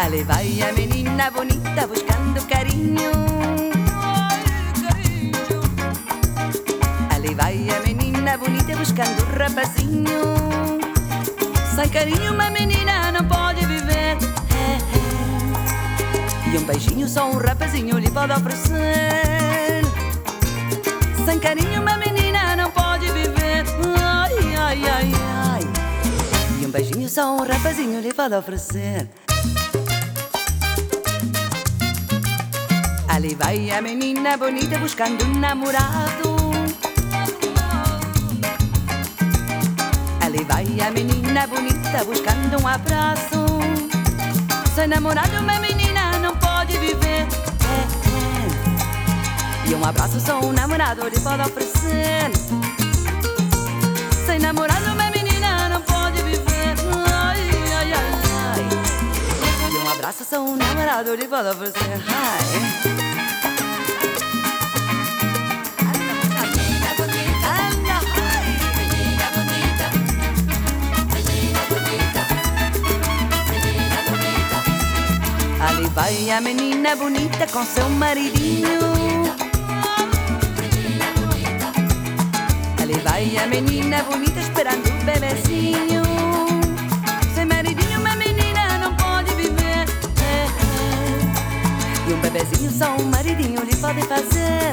Ali vai a menina bonita buscando carinho. Ali vai a menina bonita buscando um rapazinho. Sem carinho uma menina não pode viver. E um beijinho só um rapazinho lhe pode oferecer. Sem carinho uma menina não pode viver. Ai, ai, ai, ai. E um beijinho só um rapazinho lhe pode oferecer. Ali vai a menina bonita buscando um namorado. Ali vai a menina bonita buscando um abraço. Sem namorado uma menina não pode viver. E um abraço só um namorado lhe pode oferecer. Sem namorado uma menina não pode viver. Ai, ai, ai, ai. E um abraço só um namorado lhe pode oferecer. Ai. Ali vai a menina bonita com seu maridinho. Ali vai a menina bonita esperando o bebezinho. Sem maridinho uma menina não pode viver. E um bebezinho só um maridinho lhe pode fazer.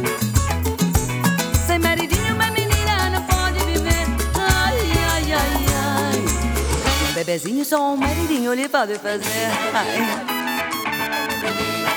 Sem maridinho uma menina não pode viver. Ai, ai, ai, ai. Um bebezinho só um maridinho lhe pode fazer. Ai.